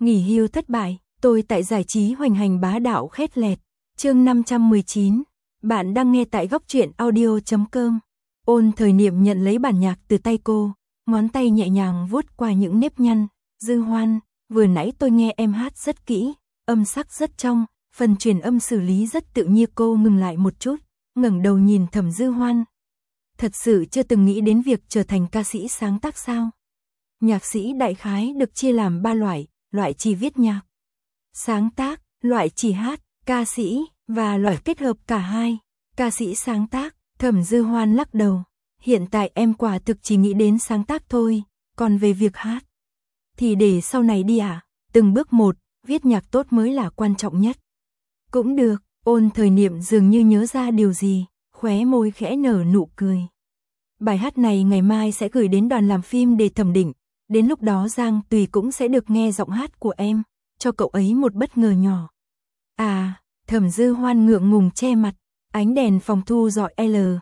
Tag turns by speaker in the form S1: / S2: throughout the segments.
S1: Nghỉ hưu thất bại, tôi tại giải trí hoành hành bá đạo khét lẹt. Chương 519. Bạn đang nghe tại góc truyện audio.com. Ôn Thời Niệm nhận lấy bản nhạc từ tay cô, ngón tay nhẹ nhàng vuốt qua những nếp nhăn. Dư Hoan, vừa nãy tôi nghe em hát rất kỹ, âm sắc rất trong, phần truyền âm xử lý rất tự nhiên. Cô ngừng lại một chút, ngẩng đầu nhìn Thẩm Dư Hoan. Thật sự chưa từng nghĩ đến việc trở thành ca sĩ sáng tác sao? Nhạc sĩ đại khái được chia làm 3 loại, loại chỉ viết nhạc, sáng tác, loại chỉ hát, ca sĩ, và loại kết hợp cả hai. Ca sĩ sáng tác, Thẩm Dư Hoan lắc đầu. Hiện tại em quả thực chỉ nghĩ đến sáng tác thôi, còn về việc hát thì để sau này đi ạ. Từng bước một, viết nhạc tốt mới là quan trọng nhất. Cũng được, Ôn Thời Niệm dường như nhớ ra điều gì, khóe môi khẽ nở nụ cười. Bài hát này ngày mai sẽ gửi đến đoàn làm phim để thẩm định, đến lúc đó Giang Tùy cũng sẽ được nghe giọng hát của em, cho cậu ấy một bất ngờ nhỏ. À, Thẩm Dư Hoan ngượng ngùng che mặt, ánh đèn phòng thu rọi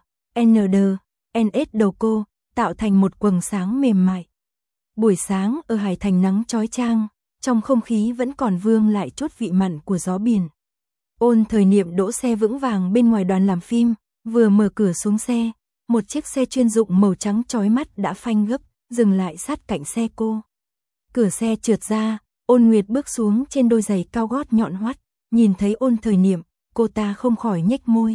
S1: NS đầu cô, tạo thành một quầng sáng mềm mại. Buổi sáng ở Hải Thành nắng chói chang, trong không khí vẫn còn vương lại chút vị mặn của gió biển. Ôn Thời Niệm đỗ xe vững vàng bên ngoài đoàn làm phim, vừa mở cửa xuống xe, một chiếc xe chuyên dụng màu trắng chói mắt đã phanh gấp, dừng lại sát cạnh xe cô. Cửa xe trượt ra, Ôn Nguyệt bước xuống trên đôi giày cao gót nhọn hoắt, nhìn thấy Ôn Thời Niệm, cô ta không khỏi nhếch môi.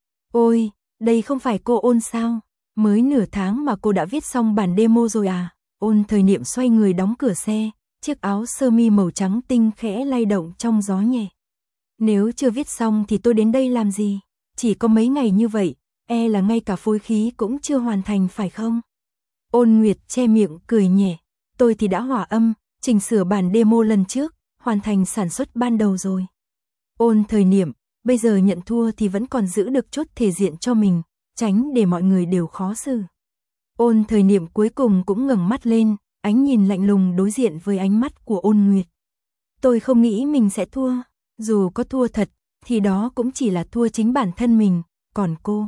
S1: Ôi, đây không phải cô Ôn sao? Mới nửa tháng mà cô đã viết xong bản demo rồi à? Ôn Thời Niệm xoay người đóng cửa xe, chiếc áo sơ mi màu trắng tinh khẽ lay động trong gió nhẹ. Nếu chưa viết xong thì tôi đến đây làm gì? Chỉ có mấy ngày như vậy, e là ngay cả phối khí cũng chưa hoàn thành phải không? Ôn Nguyệt che miệng cười nhẹ. Tôi thì đã hòa âm, chỉnh sửa bản demo lần trước, hoàn thành sản xuất ban đầu rồi. Ôn Thời Niệm, bây giờ nhận thua thì vẫn còn giữ được chút thể diện cho mình, tránh để mọi người đều khó xử. Ôn Thời Niệm cuối cùng cũng ngẩng mắt lên, ánh nhìn lạnh lùng đối diện với ánh mắt của Ôn Nguyệt. Tôi không nghĩ mình sẽ thua, dù có thua thật, thì đó cũng chỉ là thua chính bản thân mình, còn cô.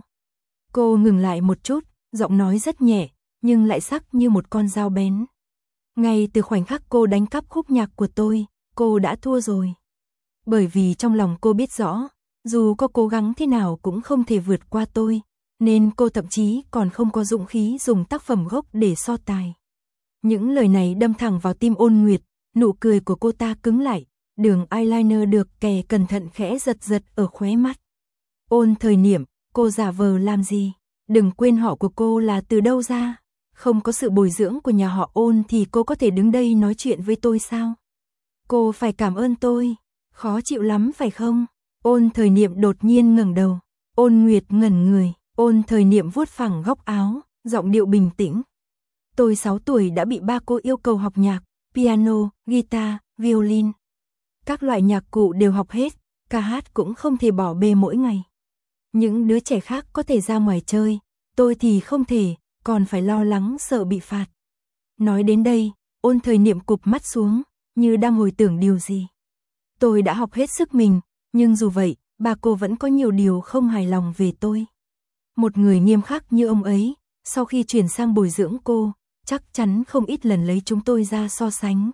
S1: Cô ngừng lại một chút, giọng nói rất nhẹ, nhưng lại sắc như một con dao bén. Ngay từ khoảnh khắc cô đánh cắp khúc nhạc của tôi, cô đã thua rồi. Bởi vì trong lòng cô biết rõ, dù có cố gắng thế nào cũng không thể vượt qua tôi, nên cô thậm chí còn không có dũng khí dùng tác phẩm gốc để so tài. Những lời này đâm thẳng vào tim Ôn Nguyệt, nụ cười của cô ta cứng lại, đường eyeliner được kè cẩn thận khẽ giật giật ở khóe mắt. Ôn Thời Niệm, cô giả vờ làm gì? Đừng quên họ của cô là từ đâu ra? Không có sự bồi dưỡng của nhà họ Ôn thì cô có thể đứng đây nói chuyện với tôi sao? Cô phải cảm ơn tôi. Khó chịu lắm phải không? Ôn Thời Niệm đột nhiên ngẩng đầu. Ôn Nguyệt ngẩn người. Ôn Thời Niệm vuốt phẳng góc áo, giọng điệu bình tĩnh. Tôi 6 tuổi đã bị ba cô yêu cầu học nhạc, piano, guitar, violin. Các loại nhạc cụ đều học hết, ca hát cũng không thể bỏ bê mỗi ngày. Những đứa trẻ khác có thể ra ngoài chơi, tôi thì không thể, còn phải lo lắng sợ bị phạt. Nói đến đây, Ôn Thời Niệm cụp mắt xuống, như đang hồi tưởng điều gì. Tôi đã học hết sức mình, nhưng dù vậy, ba cô vẫn có nhiều điều không hài lòng về tôi. Một người nghiêm khắc như ông ấy, sau khi chuyển sang bồi dưỡng cô, chắc chắn không ít lần lấy chúng tôi ra so sánh.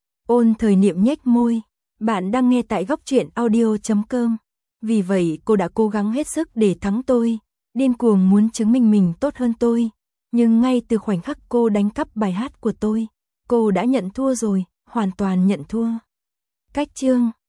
S1: Ôn Thời Niệm nhếch môi. Bạn đang nghe tại góc truyện audio.com. Vì vậy cô đã cố gắng hết sức để thắng tôi, điên cuồng muốn chứng minh mình tốt hơn tôi. Nhưng ngay từ khoảnh khắc cô đánh cắp bài hát của tôi, cô đã nhận thua rồi, hoàn toàn nhận thua. Cách chương